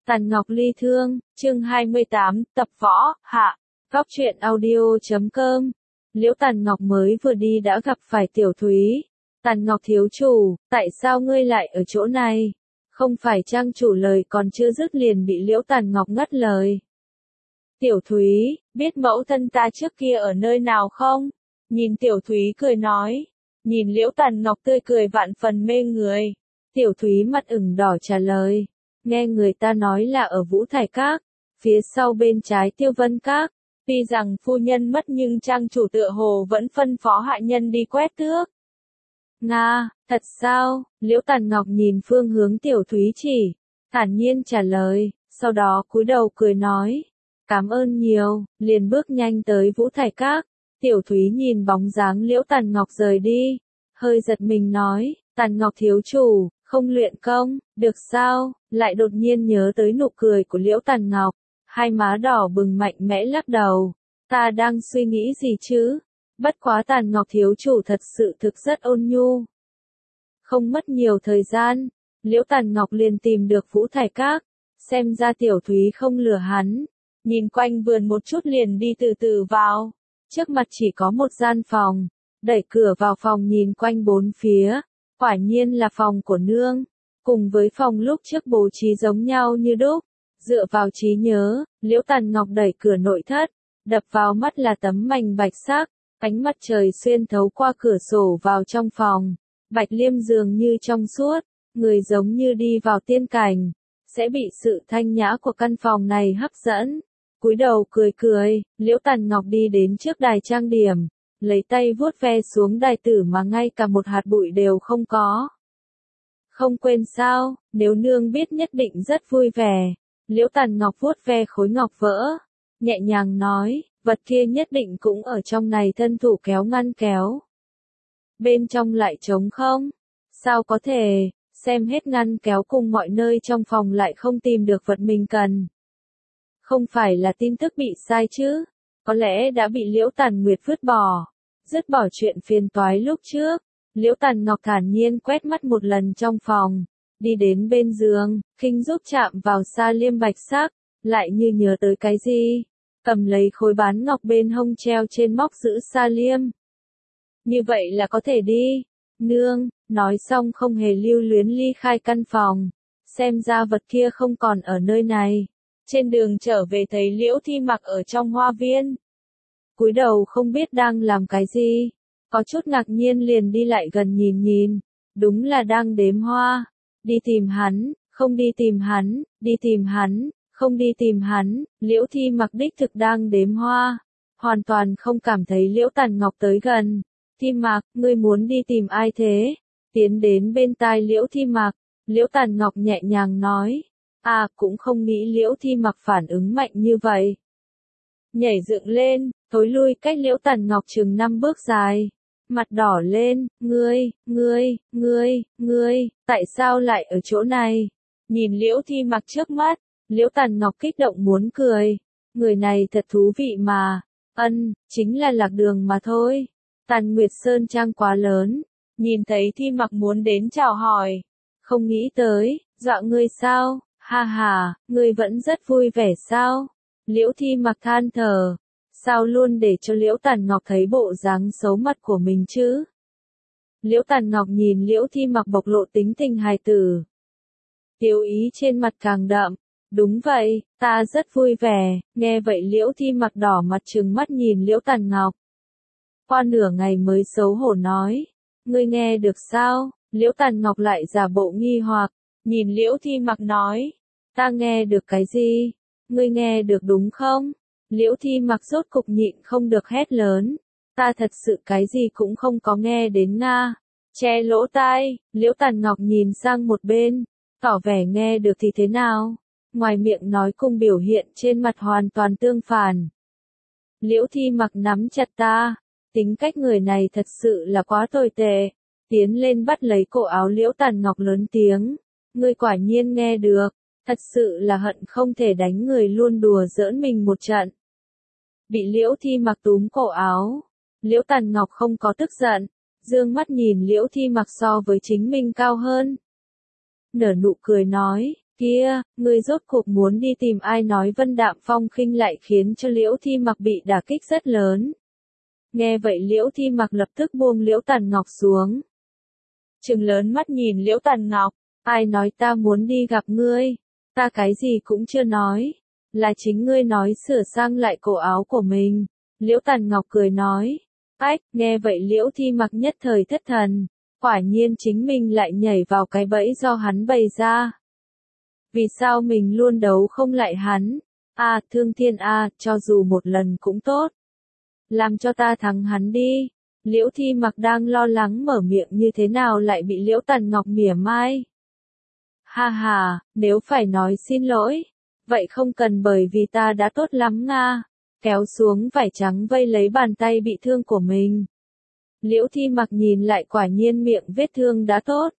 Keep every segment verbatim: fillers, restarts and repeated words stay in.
Tàn Ngọc Ly Thương, chương hai mươi tám, tập võ, hạ, góc truyện audio chấm com. Liễu Tàn Ngọc mới vừa đi đã gặp phải Tiểu Thúy. Tàn Ngọc thiếu chủ, tại sao ngươi lại ở chỗ này? Không phải trang chủ lời còn chưa dứt liền bị Liễu Tàn Ngọc ngắt lời. Tiểu Thúy, biết mẫu thân ta trước kia ở nơi nào không? Nhìn Tiểu Thúy cười nói. Nhìn Liễu Tàn Ngọc tươi cười vạn phần mê người. Tiểu Thúy mặt ửng đỏ trả lời. Nghe người ta nói là ở Vũ Thải Các, phía sau bên trái Tiêu Vân Các. Tuy rằng phu nhân mất nhưng trang chủ tựa hồ vẫn phân phó hạ nhân đi quét tước. Nga, thật sao? Liễu Tàn Ngọc nhìn phương hướng Tiểu Thúy chỉ, thản nhiên trả lời, sau đó cúi đầu cười nói. Cảm ơn nhiều, liền bước nhanh tới Vũ Thải Các. Tiểu Thúy nhìn bóng dáng Liễu Tàn Ngọc rời đi, hơi giật mình nói, Tàn Ngọc thiếu chủ, không luyện công, được sao? Lại đột nhiên nhớ tới nụ cười của Liễu Tàn Ngọc, hai má đỏ bừng mạnh mẽ lắc đầu, ta đang suy nghĩ gì chứ? Bất quá Tàn Ngọc thiếu chủ thật sự thực rất ôn nhu. Không mất nhiều thời gian, Liễu Tàn Ngọc liền tìm được Vũ Thải Các, xem ra Tiểu Thúy không lừa hắn, nhìn quanh vườn một chút liền đi từ từ vào, trước mặt chỉ có một gian phòng, đẩy cửa vào phòng nhìn quanh bốn phía, quả nhiên là phòng của nương, cùng với phòng lúc trước bố trí giống nhau như đúc, dựa vào trí nhớ, Liễu Tàn Ngọc đẩy cửa nội thất, đập vào mắt là tấm mành bạch sắc, ánh mặt trời xuyên thấu qua cửa sổ vào trong phòng, bạch liêm dường như trong suốt, người giống như đi vào tiên cảnh, sẽ bị sự thanh nhã của căn phòng này hấp dẫn. Cúi đầu cười cười, Liễu Tàn Ngọc đi đến trước đài trang điểm, lấy tay vuốt ve xuống đài tử mà ngay cả một hạt bụi đều không có. Không quên sao, nếu nương biết nhất định rất vui vẻ. Liễu Tàn Ngọc vuốt ve khối ngọc vỡ, nhẹ nhàng nói, vật kia nhất định cũng ở trong này thân thủ kéo ngăn kéo. Bên trong lại trống không? Sao có thể, xem hết ngăn kéo cùng mọi nơi trong phòng lại không tìm được vật mình cần. Không phải là tin tức bị sai chứ, có lẽ đã bị Liễu Tàn Nguyệt vứt bỏ, dứt bỏ chuyện phiền toái lúc trước. Liễu Tàn Ngọc thản nhiên quét mắt một lần trong phòng, đi đến bên giường, khinh giúp chạm vào sa liêm bạch sắc, lại như nhớ tới cái gì, cầm lấy khối bán ngọc bên hông treo trên móc giữ sa liêm. Như vậy là có thể đi. Nương, nói xong không hề lưu luyến ly khai căn phòng, xem ra vật kia không còn ở nơi này. Trên đường trở về thấy Liễu Thi Mặc ở trong hoa viên. Cúi đầu không biết đang làm cái gì, có chút ngạc nhiên liền đi lại gần nhìn nhìn, đúng là đang đếm hoa. Đi tìm hắn, không đi tìm hắn, đi tìm hắn, không đi tìm hắn, Liễu Thi Mặc đích thực đang đếm hoa, hoàn toàn không cảm thấy Liễu Tàn Ngọc tới gần. Thi Mặc, ngươi muốn đi tìm ai thế? Tiến đến bên tai Liễu Thi Mặc, Liễu Tàn Ngọc nhẹ nhàng nói, à cũng không nghĩ Liễu Thi Mặc phản ứng mạnh như vậy. Nhảy dựng lên, thối lui cách Liễu Tàn Ngọc chừng năm bước dài, mặt đỏ lên, ngươi, ngươi, ngươi, ngươi, tại sao lại ở chỗ này? Nhìn Liễu Thi Mặc trước mắt, Liễu Tàn Ngọc kích động muốn cười, người này thật thú vị mà, ân, chính là lạc đường mà thôi. Tàn Nguyệt Sơn Trang quá lớn, nhìn thấy Thi Mặc muốn đến chào hỏi, không nghĩ tới, dọa ngươi sao, ha ha, ngươi vẫn rất vui vẻ sao? Liễu Thi Mặc than thở, sao luôn để cho Liễu Tàn Ngọc thấy bộ dáng xấu mặt của mình chứ? Liễu Tàn Ngọc nhìn Liễu Thi Mặc bộc lộ tính tình hài tử, tiêu ý trên mặt càng đậm, đúng vậy, ta rất vui vẻ. Nghe vậy Liễu Thi Mặc đỏ mặt trừng mắt nhìn Liễu Tàn Ngọc. Qua nửa ngày mới xấu hổ nói, ngươi nghe được sao? Liễu Tàn Ngọc lại giả bộ nghi hoặc, nhìn Liễu Thi Mặc nói, ta nghe được cái gì? Ngươi nghe được đúng không? Liễu Thi Mặc rốt cục nhịn không được hét lớn, ta thật sự cái gì cũng không có nghe đến nga. Che lỗ tai, Liễu Tàn Ngọc nhìn sang một bên, tỏ vẻ nghe được thì thế nào? Ngoài miệng nói cùng biểu hiện trên mặt hoàn toàn tương phản. Liễu Thi Mặc nắm chặt ta, tính cách người này thật sự là quá tồi tệ, tiến lên bắt lấy cổ áo Liễu Tàn Ngọc lớn tiếng, ngươi quả nhiên nghe được, thật sự là hận không thể đánh người luôn đùa giỡn mình một trận. Bị Liễu Thi Mặc túm cổ áo, Liễu Tàn Ngọc không có tức giận, dương mắt nhìn Liễu Thi Mặc so với chính mình cao hơn. Nở nụ cười nói, Kia, ngươi rốt cuộc muốn đi tìm ai nói Vân Đạm Phong khinh lại khiến cho Liễu Thi Mặc bị đả kích rất lớn. Nghe vậy Liễu Thi Mặc lập tức buông Liễu Tần Ngọc xuống. Trừng lớn mắt nhìn Liễu Tần Ngọc, ai nói ta muốn đi gặp ngươi, ta cái gì cũng chưa nói, là chính ngươi nói sửa sang lại cổ áo của mình. Liễu Tần Ngọc cười nói, ách, nghe vậy Liễu Thi Mặc nhất thời thất thần, quả nhiên chính mình lại nhảy vào cái bẫy do hắn bày ra. Vì sao mình luôn đấu không lại hắn? À, Thương Thiên à, cho dù một lần cũng tốt. Làm cho ta thắng hắn đi. Liễu Thi Mặc đang lo lắng mở miệng như thế nào lại bị Liễu Tần Ngọc mỉa mai. Ha ha, nếu phải nói xin lỗi, vậy không cần bởi vì ta đã tốt lắm nga. Kéo xuống vải trắng vây lấy bàn tay bị thương của mình. Liễu Thi Mặc nhìn lại quả nhiên miệng vết thương đã tốt.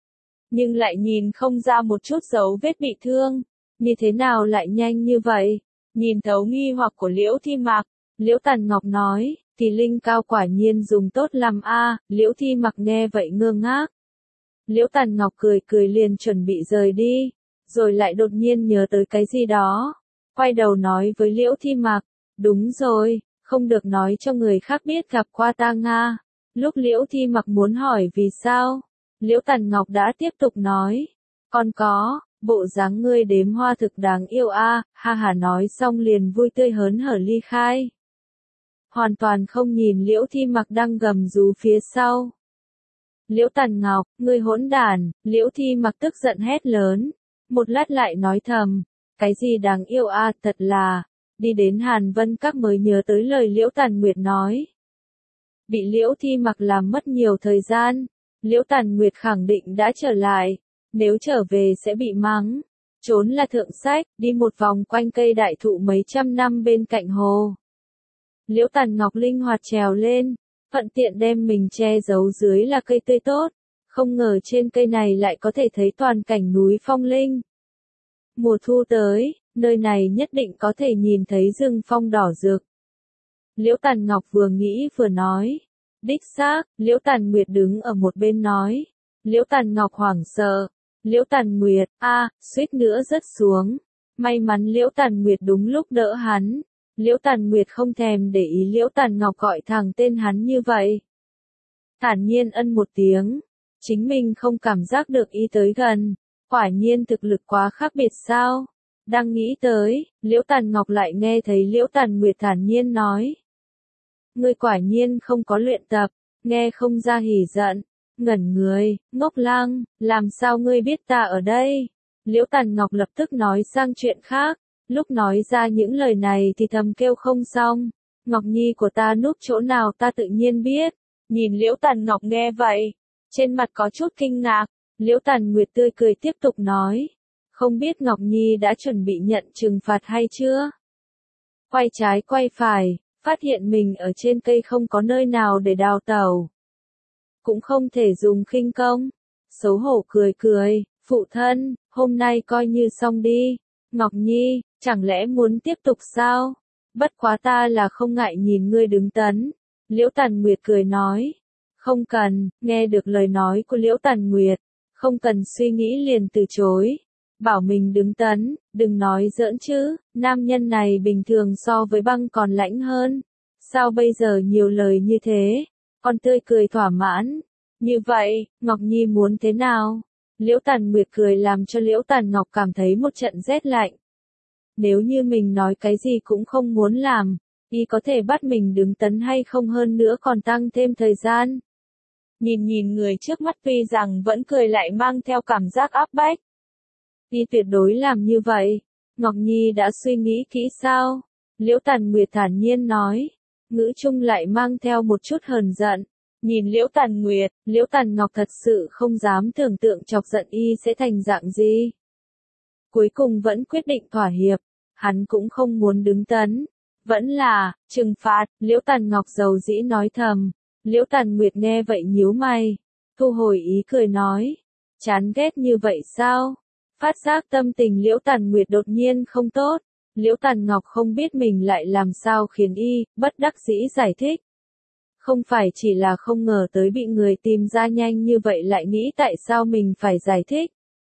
Nhưng lại nhìn không ra một chút dấu vết bị thương. Như thế nào lại nhanh như vậy? Nhìn thấu nghi hoặc của Liễu Thi Mặc, Liễu Tần Ngọc nói, thì linh cao quả nhiên dùng tốt lắm a. Liễu Thi Mặc nghe vậy ngơ ngác. Liễu Tần Ngọc cười cười liền chuẩn bị rời đi, rồi lại đột nhiên nhớ tới cái gì đó. Quay đầu nói với Liễu Thi Mặc, đúng rồi, không được nói cho người khác biết gặp qua ta nga. Lúc Liễu Thi Mặc muốn hỏi vì sao, Liễu Tần Ngọc đã tiếp tục nói, còn có, bộ dáng ngươi đếm hoa thực đáng yêu a. Ha ha, nói xong liền vui tươi hớn hở ly khai. Hoàn toàn không nhìn Liễu Thi Mặc đang gầm rú phía sau. Liễu Tần Ngọc, ngươi hỗn đản. Liễu Thi Mặc tức giận hét lớn, một lát lại nói thầm, cái gì đáng yêu a, thật là. Đi đến Hàn Vân Các mới nhớ tới lời Liễu Tần Nguyệt nói. Bị Liễu Thi Mặc làm mất nhiều thời gian, Liễu Tần Nguyệt khẳng định đã trở lại, nếu trở về sẽ bị mắng. Trốn là thượng sách, đi một vòng quanh cây đại thụ mấy trăm năm bên cạnh hồ. Liễu Tần Ngọc linh hoạt trèo lên, thuận tiện đem mình che giấu dưới là cây tươi tốt, không ngờ trên cây này lại có thể thấy toàn cảnh núi phong linh. Mùa thu tới, nơi này nhất định có thể nhìn thấy rừng phong đỏ rực. Liễu Tần Ngọc vừa nghĩ vừa nói. Đích xác, Liễu Tần Nguyệt đứng ở một bên nói. Liễu Tần Ngọc hoảng sợ. Liễu Tần Nguyệt, a, suýt nữa rớt xuống. May mắn Liễu Tần Nguyệt đúng lúc đỡ hắn. Liễu Tần Nguyệt không thèm để ý Liễu Tần Ngọc gọi thẳng tên hắn như vậy. Thản nhiên ân một tiếng. Chính mình không cảm giác được ý tới gần. Quả nhiên thực lực quá khác biệt sao? Đang nghĩ tới, Liễu Tần Ngọc lại nghe thấy Liễu Tần Nguyệt thản nhiên nói. Ngươi quả nhiên không có luyện tập, nghe không ra hỉ giận, ngẩn người, ngốc lăng, làm sao ngươi biết ta ở đây? Liễu Tần Ngọc lập tức nói sang chuyện khác, lúc nói ra những lời này thì thầm kêu không xong, Ngọc Nhi của ta núp chỗ nào ta tự nhiên biết. Nhìn Liễu Tần Ngọc nghe vậy, trên mặt có chút kinh ngạc, Liễu Tần Nguyệt tươi cười tiếp tục nói, không biết Ngọc Nhi đã chuẩn bị nhận trừng phạt hay chưa? Quay trái quay phải. Phát hiện mình ở trên cây không có nơi nào để đào tẩu. Cũng không thể dùng khinh công. Xấu hổ cười cười, phụ thân, hôm nay coi như xong đi. Ngọc Nhi, chẳng lẽ muốn tiếp tục sao? Bất quá ta là không ngại nhìn ngươi đứng tấn. Liễu Tần Nguyệt cười nói. Không cần, nghe được lời nói của Liễu Tần Nguyệt. Không cần suy nghĩ liền từ chối. Bảo mình đứng tấn, đừng nói giỡn chứ, nam nhân này bình thường so với băng còn lãnh hơn. Sao bây giờ nhiều lời như thế? Con tươi cười thỏa mãn. Như vậy, Ngọc Nhi muốn thế nào? Liễu Tần Nguyệt cười làm cho Liễu Tần Ngọc cảm thấy một trận rét lạnh. Nếu như mình nói cái gì cũng không muốn làm, y có thể bắt mình đứng tấn hay không hơn nữa còn tăng thêm thời gian. Nhìn nhìn người trước mắt tuy rằng vẫn cười lại mang theo cảm giác áp bách. Y tuyệt đối làm như vậy. Ngọc Nhi đã suy nghĩ kỹ sao? Liễu Tần Nguyệt thản nhiên nói. Ngữ chung lại mang theo một chút hờn giận. Nhìn Liễu Tần Nguyệt, Liễu Tần Ngọc thật sự không dám tưởng tượng chọc giận y sẽ thành dạng gì. Cuối cùng vẫn quyết định thỏa hiệp. Hắn cũng không muốn đứng tấn. Vẫn là, trừng phạt, Liễu Tần Ngọc dầu dĩ nói thầm. Liễu Tần Nguyệt nghe vậy nhíu mày. Thu hồi ý cười nói. Chán ghét như vậy sao? Phát giác tâm tình Liễu Tần Nguyệt đột nhiên không tốt. Liễu Tần Ngọc không biết mình lại làm sao khiến y, bất đắc dĩ giải thích. Không phải chỉ là không ngờ tới bị người tìm ra nhanh như vậy lại nghĩ tại sao mình phải giải thích.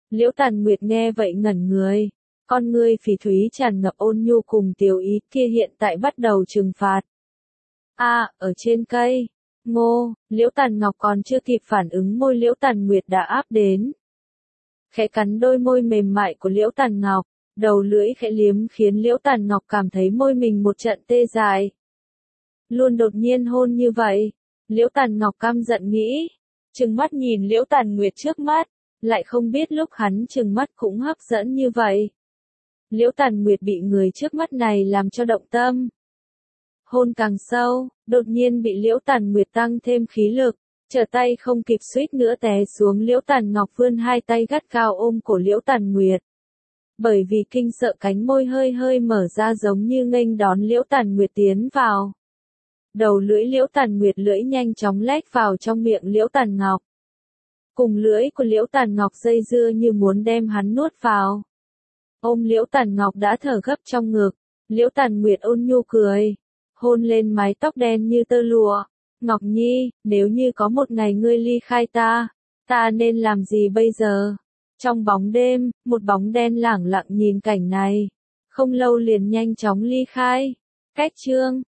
Liễu Tàn Nguyệt nghe vậy ngẩn người, con ngươi phỉ thúy tràn ngập ôn nhu cùng tiểu ý kia hiện tại bắt đầu trừng phạt. A, ở trên cây. Ngô, Liễu Tàn Ngọc còn chưa kịp phản ứng môi Liễu Tàn Nguyệt đã áp đến. Khẽ cắn đôi môi mềm mại của Liễu Tàn Ngọc, đầu lưỡi khẽ liếm khiến Liễu Tàn Ngọc cảm thấy môi mình một trận tê dại. Luôn đột nhiên hôn như vậy, Liễu Tàn Ngọc căm giận nghĩ, trừng mắt nhìn Liễu Tàn Nguyệt trước mắt, lại không biết lúc hắn trừng mắt cũng hấp dẫn như vậy. Liễu Tàn Nguyệt bị người trước mắt này làm cho động tâm. Hôn càng sâu, đột nhiên bị Liễu Tàn Nguyệt tăng thêm khí lực, trở tay không kịp suýt nữa té xuống. Liễu Tàn Ngọc vươn hai tay gắt gao ôm cổ Liễu Tàn Nguyệt. Bởi vì kinh sợ cánh môi hơi hơi mở ra giống như nghênh đón Liễu Tàn Nguyệt tiến vào. Đầu lưỡi Liễu Tàn Nguyệt lưỡi nhanh chóng lách vào trong miệng Liễu Tàn Ngọc. Cùng lưỡi của Liễu Tàn Ngọc dây dưa như muốn đem hắn nuốt vào. Ôm Liễu Tàn Ngọc đã thở gấp trong ngực, Liễu Tàn Nguyệt ôn nhu cười, hôn lên mái tóc đen như tơ lụa. Ngọc Nhi, nếu như có một ngày ngươi ly khai ta, ta nên làm gì bây giờ? Trong bóng đêm, một bóng đen lẳng lặng nhìn cảnh này, không lâu liền nhanh chóng ly khai. Cách chương